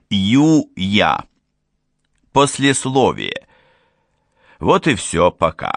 Юя. Послесловие. Вот и все пока.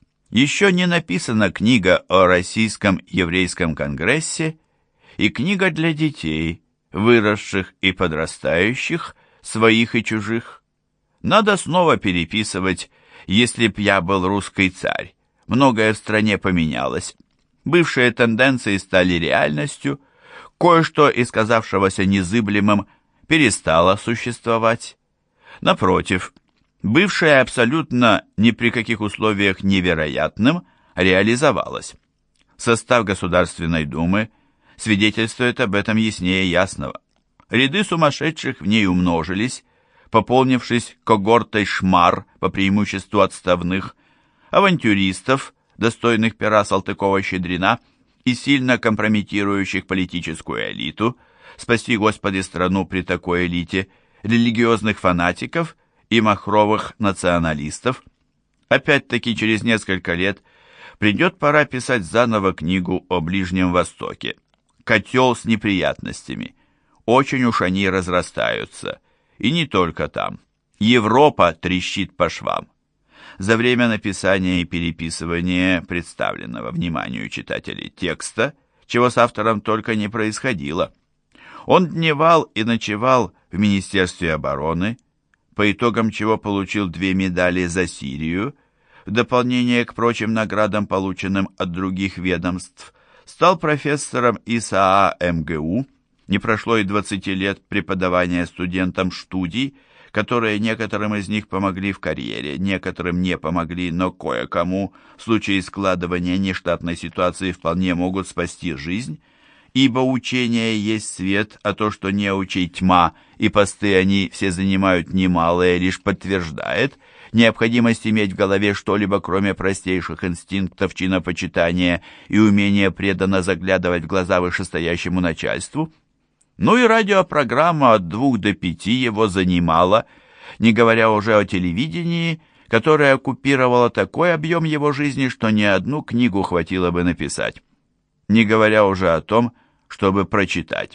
Еще не написана книга о Российском еврейском конгрессе и книга для детей, выросших и подрастающих, своих и чужих. Надо снова переписывать «Если б я был русский царь». Многое в стране поменялось. Бывшие тенденции стали реальностью, кое-что из казавшегося незыблемым перестало существовать. Напротив, бывшее абсолютно ни при каких условиях невероятным реализовалось. Состав Государственной Думы свидетельствует об этом яснее ясного. Ряды сумасшедших в ней умножились, пополнившись когортой шмар, по преимуществу отставных, авантюристов, достойных пера Салтыкова-Щедрина и сильно компрометирующих политическую элиту, спаси Господи страну при такой элите, религиозных фанатиков и махровых националистов. Опять-таки через несколько лет придет пора писать заново книгу о Ближнем Востоке. Котел с неприятностями. Очень уж они разрастаются. И не только там. Европа трещит по швам. За время написания и переписывания представленного вниманию читателей текста, чего с автором только не происходило. Он дневал и ночевал в Министерстве обороны, по итогам чего получил 2 медали за Сирию, в дополнение к прочим наградам, полученным от других ведомств, стал профессором ИСАА МГУ, не прошло и 20 лет преподавания студентам студий, которые некоторым из них помогли в карьере, некоторым не помогли, но кое-кому в случае складывания нештатной ситуации вполне могут спасти жизнь, ибо учение есть свет, а то, что неучей тьма, и посты они все занимают немалые, лишь подтверждает необходимость иметь в голове что-либо, кроме простейших инстинктов чинопочитания и умения преданно заглядывать в глаза вышестоящему начальству. Ну и радиопрограмма от 2 до 5 его занимала, не говоря уже о телевидении, которое оккупировало такой объем его жизни, что ни одну книгу хватило бы написать. Не говоря уже о том, чтобы прочитать.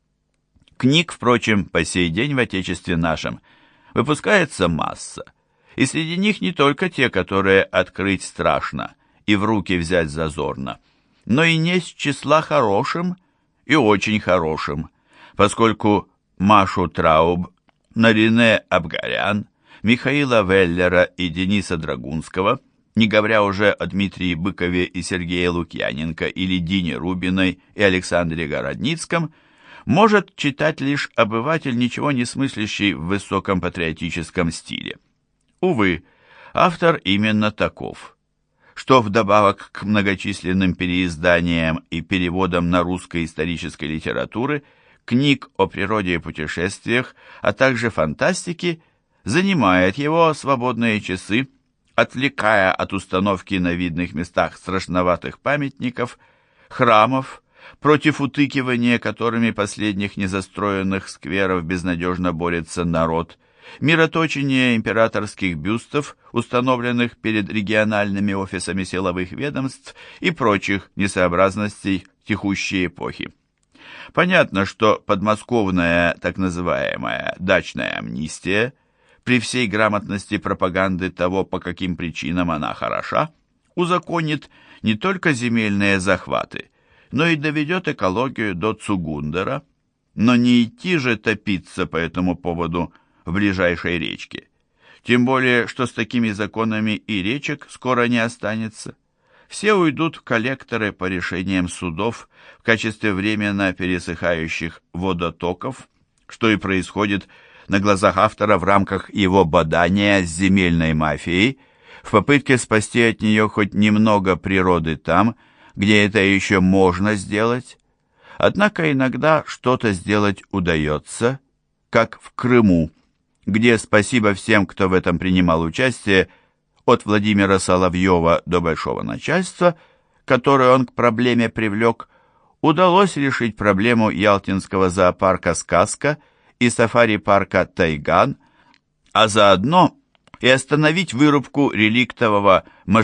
Книг, впрочем, по сей день в Отечестве нашем выпускается масса, и среди них не только те, которые открыть страшно и в руки взять зазорно, но и не с числа хорошим и очень хорошим, поскольку Машу Трауб, Нарине Абгарян, Михаила Веллера и Дениса Драгунского, не говоря уже о Дмитрии Быкове и Сергее Лукьяненко или Дине Рубиной и Александре Городницком, может читать лишь обыватель, ничего не смыслящий в высоком патриотическом стиле. Увы, автор именно таков, что вдобавок к многочисленным переизданиям и переводам на русской исторической литературы книг о природе и путешествиях, а также фантастики, занимает его свободные часы, отвлекая от установки на видных местах страшноватых памятников, храмов, против утыкивания которыми последних незастроенных скверов безнадежно борется народ, мироточение императорских бюстов, установленных перед региональными офисами силовых ведомств и прочих несообразностей текущей эпохи. Понятно, что подмосковная так называемая дачная амнистия, при всей грамотности пропаганды того, по каким причинам она хороша, узаконит не только земельные захваты, но и доведет экологию до Цугундера, но не идти же топиться по этому поводу в ближайшей речке. Тем более, что с такими законами и речек скоро не останется. Все уйдут в коллекторы по решениям судов в качестве временно пересыхающих водотоков, что и происходит на глазах автора в рамках его бадания с земельной мафией, в попытке спасти от нее хоть немного природы там, где это еще можно сделать. Однако иногда что-то сделать удается, как в Крыму, где, спасибо всем, кто в этом принимал участие, от Владимира Соловьева до большого начальства, которое он к проблеме привлек, удалось решить проблему Ялтинского зоопарка «Сказка» и сафари-парка «Тайган», а заодно и остановить вырубку реликтового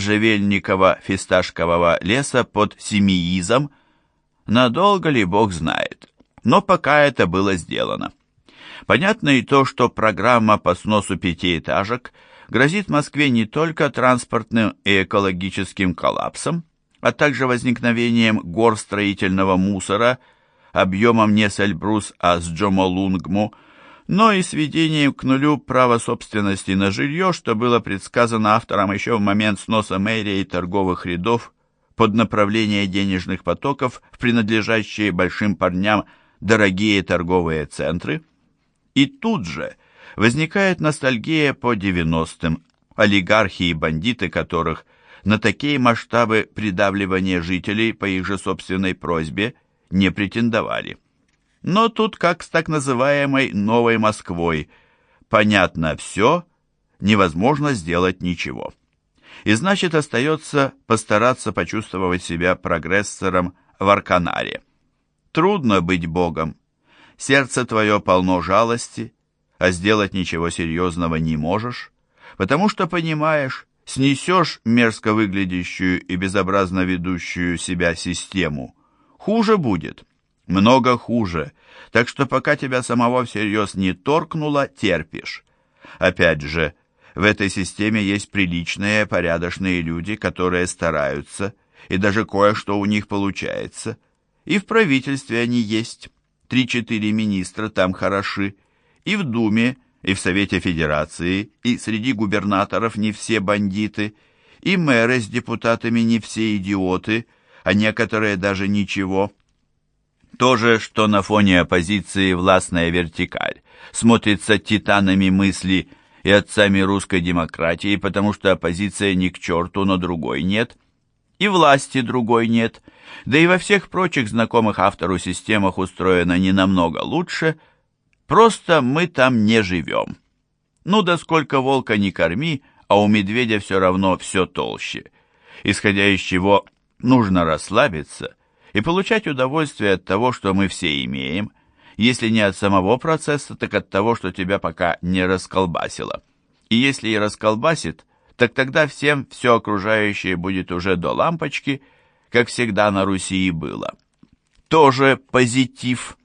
можжевельниково-фисташкового леса под Семиизом. Надолго ли, Бог знает, но пока это было сделано. Понятно и то, что программа по сносу пятиэтажек грозит Москве не только транспортным и экологическим коллапсом, а также возникновением гор строительного мусора объемом не с Эльбрус, а с Джомолунгму, но и сведением к нулю права собственности на жилье, что было предсказано автором еще в момент сноса мэрии и торговых рядов под направление денежных потоков в принадлежащие большим парням дорогие торговые центры. И тут же возникает ностальгия по 90-м, олигархи и бандиты которых на такие масштабы придавливания жителей по их же собственной просьбе не претендовали. Но тут, как с так называемой «новой Москвой», понятно все, невозможно сделать ничего. И значит, остается постараться почувствовать себя прогрессором в Арканаре. Трудно быть Богом. Сердце твое полно жалости, а сделать ничего серьезного не можешь, потому что понимаешь, снесешь мерзко выглядящую и безобразно ведущую себя систему. Хуже будет, много хуже, так что пока тебя самого всерьез не торкнуло, терпишь. Опять же, в этой системе есть приличные, порядочные люди, которые стараются, и даже кое-что у них получается. И в правительстве они есть. 3-4 министра там хороши. И в Думе, и в Совете Федерации, и среди губернаторов не все бандиты, и мэры с депутатами не все идиоты, а некоторые даже ничего. То же, что на фоне оппозиции властная вертикаль смотрится титанами мысли и отцами русской демократии, потому что оппозиция ни к черту, но другой нет, и власти другой нет, да и во всех прочих знакомых автору системах устроено не намного лучше, просто мы там не живем. Ну да сколько волка не корми, а у медведя все равно все толще. Исходя из чего нужно расслабиться и получать удовольствие от того, что мы все имеем, если не от самого процесса, так от того, что тебя пока не расколбасило. И если и расколбасит, так тогда всем все окружающее будет уже до лампочки, как всегда на Руси и было. Тоже позитив.